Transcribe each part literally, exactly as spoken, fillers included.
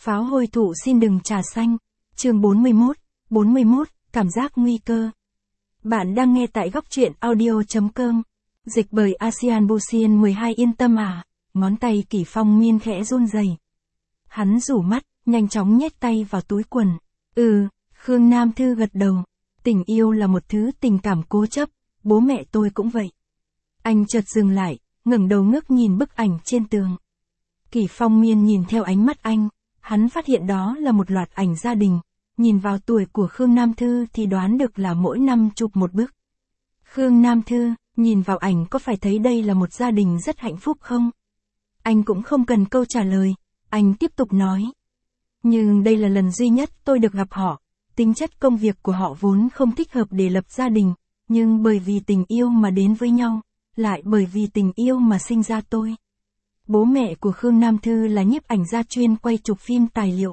Pháo hôi thụ xin đừng trà xanh. Chương bốn mươi mốt, bốn mươi mốt, cảm giác nguy cơ. Bạn đang nghe tại góc truyện audio chấm com. Dịch bởi Asian Busian mười hai yên tâm à, ngón tay Kỷ Phong Miên khẽ run rẩy. Hắn rủ mắt, nhanh chóng nhét tay vào túi quần. Ừ, Khương Nam Thư gật đầu. Tình yêu là một thứ tình cảm cố chấp, bố mẹ tôi cũng vậy. Anh chợt dừng lại, ngẩng đầu ngước nhìn bức ảnh trên tường. Kỷ Phong Miên nhìn theo ánh mắt anh, hắn phát hiện đó là một loạt ảnh gia đình. Nhìn vào tuổi của Khương Nam Thư thì đoán được là mỗi năm chụp một bức. Khương Nam Thư, nhìn vào ảnh có phải thấy đây là một gia đình rất hạnh phúc không? Anh cũng không cần câu trả lời, anh tiếp tục nói. Nhưng đây là lần duy nhất tôi được gặp họ, tính chất công việc của họ vốn không thích hợp để lập gia đình, nhưng bởi vì tình yêu mà đến với nhau, lại bởi vì tình yêu mà sinh ra tôi. Bố mẹ của Khương Nam Thư là nhiếp ảnh gia chuyên quay chụp phim tài liệu.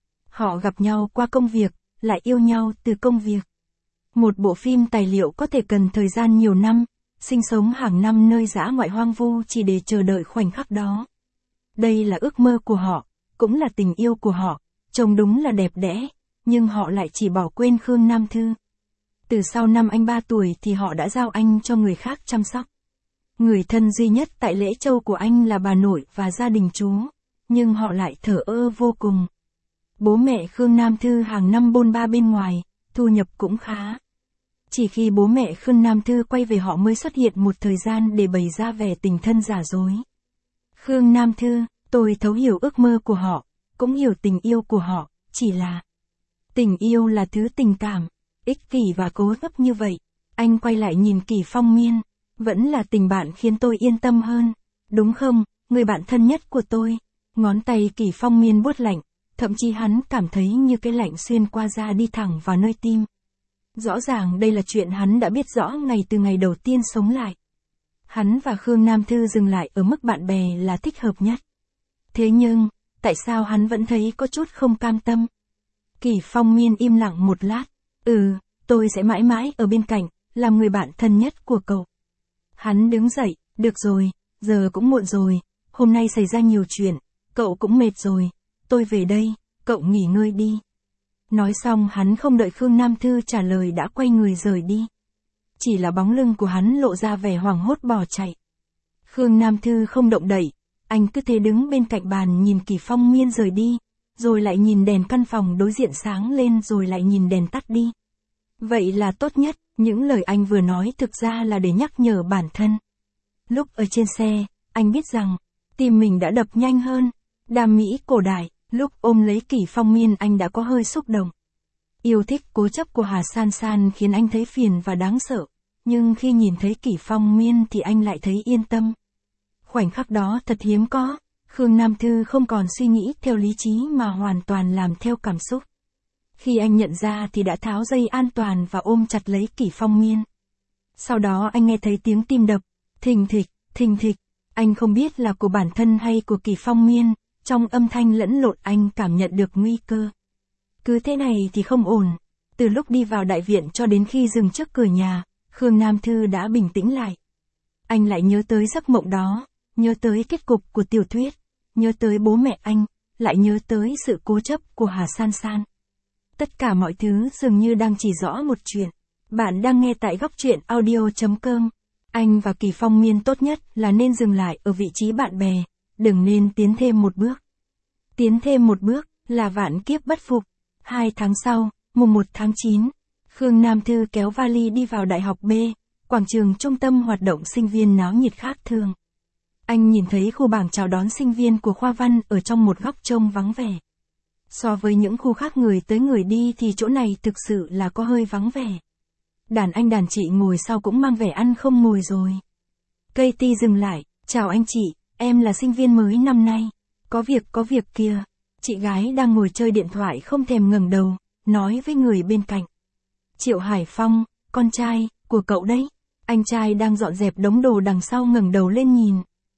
Họ gặp nhau qua công việc, lại yêu nhau từ công việc. Một bộ phim tài liệu có thể cần thời gian nhiều năm, sinh sống hàng năm nơi dã ngoại hoang vu chỉ để chờ đợi khoảnh khắc đó. Đây là ước mơ của họ, cũng là tình yêu của họ, trông đúng là đẹp đẽ, nhưng họ lại chỉ bỏ quên Khương Nam Thư. Từ sau năm anh ba tuổi thì họ đã giao anh cho người khác chăm sóc. Người thân duy nhất tại Lễ Châu của anh là bà nội và gia đình chú, nhưng họ lại thờ ơ vô cùng. Bố mẹ Khương Nam Thư hàng năm bôn ba bên ngoài, thu nhập cũng khá. Chỉ khi bố mẹ Khương Nam Thư quay về họ mới xuất hiện một thời gian để bày ra vẻ tình thân giả dối. Khương Nam Thư, tôi thấu hiểu ước mơ của họ, cũng hiểu tình yêu của họ, chỉ là tình yêu là thứ tình cảm, ích kỷ và cố gấp như vậy. Anh quay lại nhìn Kỷ Phong Miên, vẫn là tình bạn khiến tôi yên tâm hơn, đúng không, người bạn thân nhất của tôi. Ngón tay Kỷ Phong Miên buốt lạnh, thậm chí hắn cảm thấy như cái lạnh xuyên qua da đi thẳng vào nơi tim. Rõ ràng đây là chuyện hắn đã biết rõ ngay từ ngày đầu tiên sống lại. Hắn và Khương Nam Thư dừng lại ở mức bạn bè là thích hợp nhất. Thế nhưng, tại sao hắn vẫn thấy có chút không cam tâm? Kỷ Phong Miên im lặng một lát. Ừ, tôi sẽ mãi mãi ở bên cạnh, làm người bạn thân nhất của cậu. Hắn đứng dậy, được rồi, giờ cũng muộn rồi, hôm nay xảy ra nhiều chuyện, cậu cũng mệt rồi, tôi về đây, cậu nghỉ ngơi đi. Nói xong hắn không đợi Khương Nam Thư trả lời đã quay người rời đi. Chỉ là bóng lưng của hắn lộ ra vẻ hoảng hốt bỏ chạy. Khương Nam Thư không động đậy, anh cứ thế đứng bên cạnh bàn nhìn Kỷ Phong Miên rời đi, rồi lại nhìn đèn căn phòng đối diện sáng lên rồi lại nhìn đèn tắt đi. Vậy là tốt nhất, những lời anh vừa nói thực ra là để nhắc nhở bản thân. Lúc ở trên xe, anh biết rằng, tim mình đã đập nhanh hơn. Đam mỹ cổ đại, lúc ôm lấy Kỷ Phong Miên anh đã có hơi xúc động. Yêu thích cố chấp của Hà San San khiến anh thấy phiền và đáng sợ, nhưng khi nhìn thấy Kỷ Phong Miên thì anh lại thấy yên tâm. Khoảnh khắc đó thật hiếm có, Khương Nam Thư không còn suy nghĩ theo lý trí mà hoàn toàn làm theo cảm xúc. Khi anh nhận ra thì đã tháo dây an toàn và ôm chặt lấy Kỷ Phong Miên. Sau đó anh nghe thấy tiếng tim đập, thình thịch, thình thịch, anh không biết là của bản thân hay của Kỷ Phong Miên, trong âm thanh lẫn lộn anh cảm nhận được nguy cơ. Cứ thế này thì không ổn, từ lúc đi vào đại viện cho đến khi dừng trước cửa nhà, Khương Nam Thư đã bình tĩnh lại. Anh lại nhớ tới giấc mộng đó, nhớ tới kết cục của tiểu thuyết, nhớ tới bố mẹ anh, lại nhớ tới sự cố chấp của Hà San San. Tất cả mọi thứ dường như đang chỉ rõ một chuyện. Bạn đang nghe tại góc truyện audio chấm com. Anh và Kỷ Phong Miên tốt nhất là nên dừng lại ở vị trí bạn bè, đừng nên tiến thêm một bước. Tiến thêm một bước là vạn kiếp bất phục. Hai tháng sau, mùng một tháng chín, Khương Nam Thư kéo vali đi vào Đại học B, quảng trường trung tâm hoạt động sinh viên náo nhiệt khác thường. Anh nhìn thấy khu bảng chào đón sinh viên của khoa văn ở trong một góc trông vắng vẻ. So với những khu khác người tới người đi thì chỗ này thực sự là có hơi vắng vẻ. Đàn anh đàn chị ngồi sau cũng mang vẻ ăn không ngồi rồi. Katie dừng lại, chào anh chị, em là sinh viên mới năm nay. Có việc có việc kìa. Chị gái đang ngồi chơi điện thoại không thèm ngẩng đầu, nói với người bên cạnh. Triệu Hải Phong, con trai, của cậu đấy. Anh trai đang dọn dẹp đống đồ đằng sau ngẩng đầu lên nhìn.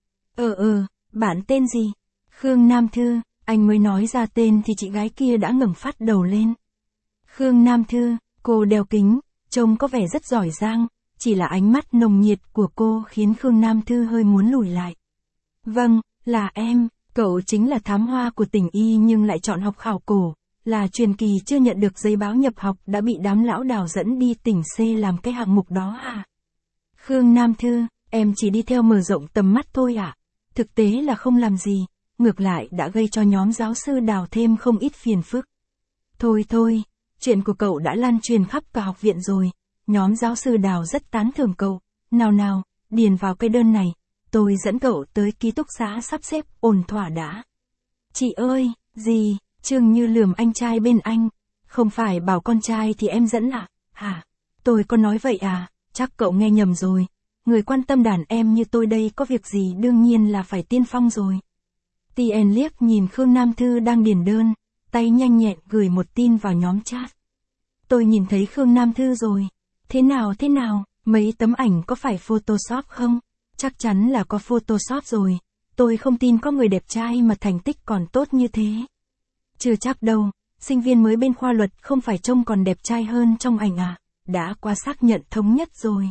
Ờ ờ, bạn tên gì? Khương Nam Thư. Anh mới nói ra tên thì chị gái kia đã ngẩng phát đầu lên. Khương Nam Thư, cô đeo kính, trông có vẻ rất giỏi giang, chỉ là ánh mắt nồng nhiệt của cô khiến Khương Nam Thư hơi muốn lùi lại. Vâng, là em, Cậu chính là thám hoa của tỉnh Y nhưng lại chọn học khảo cổ, là truyền kỳ chưa nhận được giấy báo nhập học đã bị đám lão đào dẫn đi tỉnh C làm cái hạng mục đó à? Khương Nam Thư, em chỉ đi theo mở rộng tầm mắt thôi ạ. À? Thực tế là không làm gì, ngược lại đã gây cho nhóm giáo sư Đào thêm không ít phiền phức. Thôi thôi, chuyện của cậu đã lan truyền khắp cả học viện rồi, nhóm giáo sư Đào rất tán thưởng cậu, nào nào, điền vào cái đơn này, tôi dẫn cậu tới ký túc xá sắp xếp ổn thỏa đã. Chị ơi, gì, Trương Như lườm anh trai bên anh, không phải bảo con trai thì em dẫn à, hả, tôi có nói vậy à, chắc cậu nghe nhầm rồi, người quan tâm đàn em như tôi đây có việc gì đương nhiên là phải tiên phong rồi. tê en liếc nhìn Khương Nam Thư đang điền đơn, tay nhanh nhẹn gửi một tin vào nhóm chat. Tôi nhìn thấy Khương Nam Thư rồi, thế nào thế nào, mấy tấm ảnh có phải Photoshop không? Chắc chắn là có Photoshop rồi, tôi không tin có người đẹp trai mà thành tích còn tốt như thế. Chưa chắc đâu, sinh viên mới bên khoa luật không phải trông còn đẹp trai hơn trong ảnh à, đã qua xác nhận thống nhất rồi.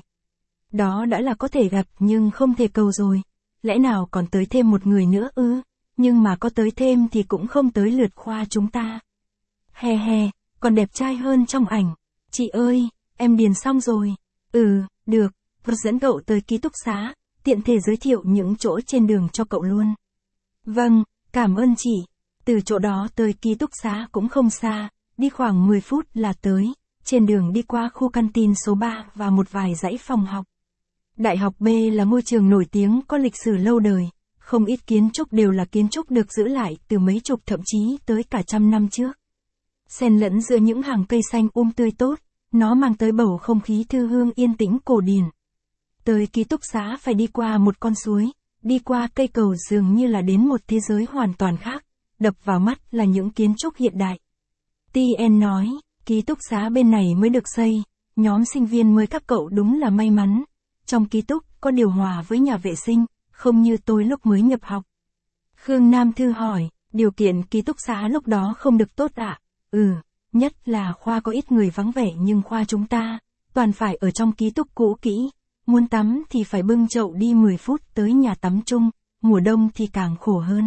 Đó đã là có thể gặp nhưng không thể cầu rồi, lẽ nào còn tới thêm một người nữa ư, nhưng mà có tới thêm thì cũng không tới lượt khoa chúng ta. He he, còn đẹp trai hơn trong ảnh, chị ơi, em điền xong rồi, ừ, được, tôi dẫn cậu tới ký túc xá, tiện thể giới thiệu những chỗ trên đường cho cậu luôn. Vâng, cảm ơn chị. Từ chỗ đó tới ký túc xá cũng không xa, đi khoảng mười phút là tới, trên đường đi qua khu canteen số ba và một vài dãy phòng học. Đại học B là môi trường nổi tiếng có lịch sử lâu đời, không ít kiến trúc đều là kiến trúc được giữ lại từ mấy chục thậm chí tới cả trăm năm trước. Xen lẫn giữa những hàng cây xanh um tươi tốt, nó mang tới bầu không khí thư hương yên tĩnh cổ điển. Tới ký túc xá phải đi qua một con suối, đi qua cây cầu dường như là đến một thế giới hoàn toàn khác, đập vào mắt là những kiến trúc hiện đại. tê en nói, ký túc xá bên này mới được xây, nhóm sinh viên mới các cậu đúng là may mắn. Trong ký túc có điều hòa với nhà vệ sinh, không như tôi lúc mới nhập học. Khương Nam Thư hỏi, điều kiện ký túc xá lúc đó không được tốt ạ? À? Ừ, nhất là khoa có ít người vắng vẻ nhưng khoa chúng ta, toàn phải ở trong ký túc cũ kỹ. Muốn tắm thì phải bưng chậu đi mười phút tới nhà tắm chung, mùa đông thì càng khổ hơn.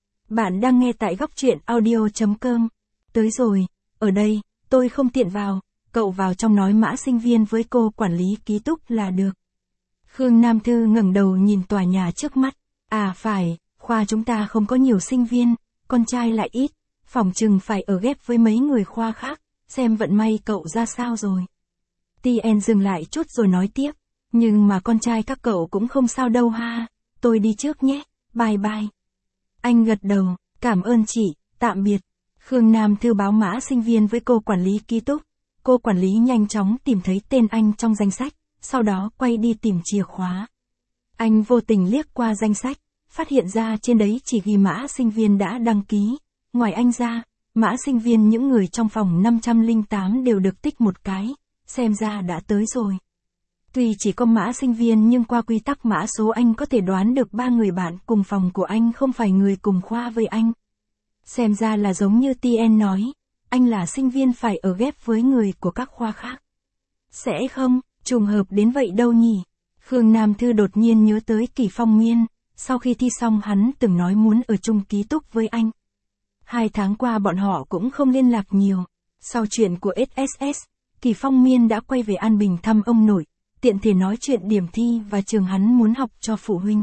Bạn đang nghe tại góc truyện audio chấm com. Tới rồi, ở đây, tôi không tiện vào, cậu vào trong nói mã sinh viên với cô quản lý ký túc là được. Khương Nam Thư ngẩng đầu nhìn tòa nhà trước mắt, à phải, khoa chúng ta không có nhiều sinh viên, con trai lại ít, phòng chừng phải ở ghép với mấy người khoa khác, xem vận may cậu ra sao rồi. tê en dừng lại chút rồi nói tiếp. Nhưng mà con trai các cậu cũng không sao đâu ha, tôi đi trước nhé, bye bye. Anh gật đầu, cảm ơn chị, tạm biệt. Khương Nam Thư báo mã sinh viên với cô quản lý ký túc, cô quản lý nhanh chóng tìm thấy tên anh trong danh sách, sau đó quay đi tìm chìa khóa. Anh vô tình liếc qua danh sách, phát hiện ra trên đấy chỉ ghi mã sinh viên đã đăng ký, ngoài anh ra, mã sinh viên những người trong phòng năm trăm lẻ tám đều được tích một cái, xem ra đã tới rồi. Tuy chỉ có mã sinh viên nhưng qua quy tắc mã số anh có thể đoán được ba người bạn cùng phòng của anh không phải người cùng khoa với anh. Xem ra là giống như tê en nói, anh là sinh viên phải ở ghép với người của các khoa khác. Sẽ không, trùng hợp đến vậy đâu nhỉ? Khương Nam Thư đột nhiên nhớ tới Kỷ Phong Miên, sau khi thi xong hắn từng nói muốn ở chung ký túc với anh. Hai tháng qua bọn họ cũng không liên lạc nhiều. Sau chuyện của ét ét ét, Kỷ Phong Miên đã quay về An Bình thăm ông nội, tiện thể nói chuyện điểm thi và trường hắn muốn học cho phụ huynh.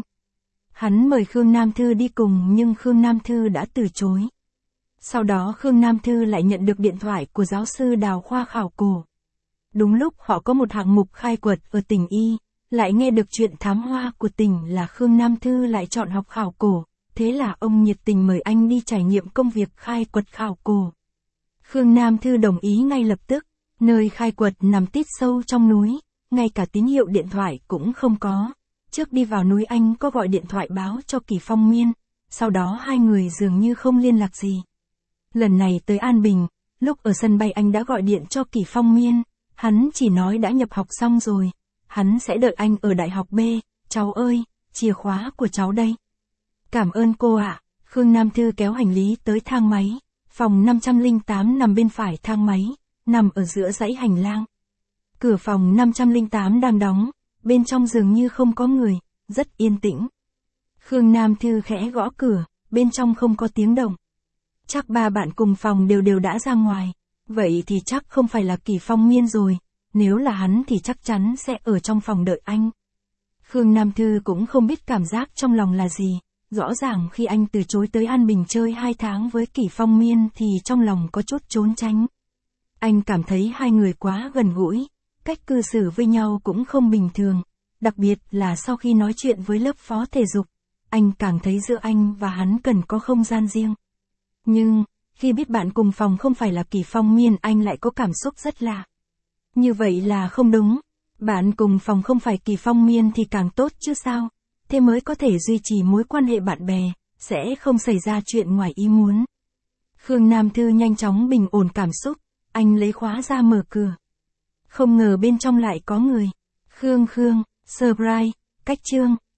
Hắn mời Khương Nam Thư đi cùng nhưng Khương Nam Thư đã từ chối. Sau đó Khương Nam Thư lại nhận được điện thoại của giáo sư Đào khoa khảo cổ. Đúng lúc họ có một hạng mục khai quật ở tỉnh Y, lại nghe được chuyện thám hoa của tỉnh là Khương Nam Thư lại chọn học khảo cổ, thế là ông nhiệt tình mời anh đi trải nghiệm công việc khai quật khảo cổ. Khương Nam Thư đồng ý ngay lập tức, nơi khai quật nằm tít sâu trong núi, ngay cả tín hiệu điện thoại cũng không có. Trước đi vào núi anh có gọi điện thoại báo cho Kỷ Phong Miên, sau đó hai người dường như không liên lạc gì. Lần này tới An Bình, lúc ở sân bay anh đã gọi điện cho Kỷ Phong Miên, hắn chỉ nói đã nhập học xong rồi, hắn sẽ đợi anh ở đại học B, cháu ơi, chìa khóa của cháu đây. Cảm ơn cô ạ. Khương Nam Thư kéo hành lý tới thang máy, phòng năm trăm lẻ tám nằm bên phải thang máy, nằm ở giữa dãy hành lang. Cửa phòng năm trăm lẻ tám đang đóng, bên trong dường như không có người, rất yên tĩnh. Khương Nam Thư khẽ gõ cửa, bên trong không có tiếng động. Chắc ba bạn cùng phòng đều đều đã ra ngoài. Vậy thì chắc không phải là Kỳ Phong Miên rồi, nếu là hắn thì chắc chắn sẽ ở trong phòng đợi anh. Khương Nam Thư cũng không biết cảm giác trong lòng là gì, rõ ràng khi anh từ chối tới An Bình chơi hai tháng với Kỳ Phong Miên thì trong lòng có chút trốn tránh. Anh cảm thấy hai người quá gần gũi, cách cư xử với nhau cũng không bình thường, đặc biệt là sau khi nói chuyện với lớp phó thể dục, anh càng thấy giữa anh và hắn cần có không gian riêng. Nhưng, khi biết bạn cùng phòng không phải là Kỳ Phong Miên anh lại có cảm xúc rất lạ. Như vậy là không đúng, bạn cùng phòng không phải Kỳ Phong Miên thì càng tốt chứ sao, thế mới có thể duy trì mối quan hệ bạn bè, sẽ không xảy ra chuyện ngoài ý muốn. Khương Nam Thư nhanh chóng bình ổn cảm xúc, anh lấy khóa ra mở cửa. Không ngờ bên trong lại có người. Khương Khương, surprise, cách chương.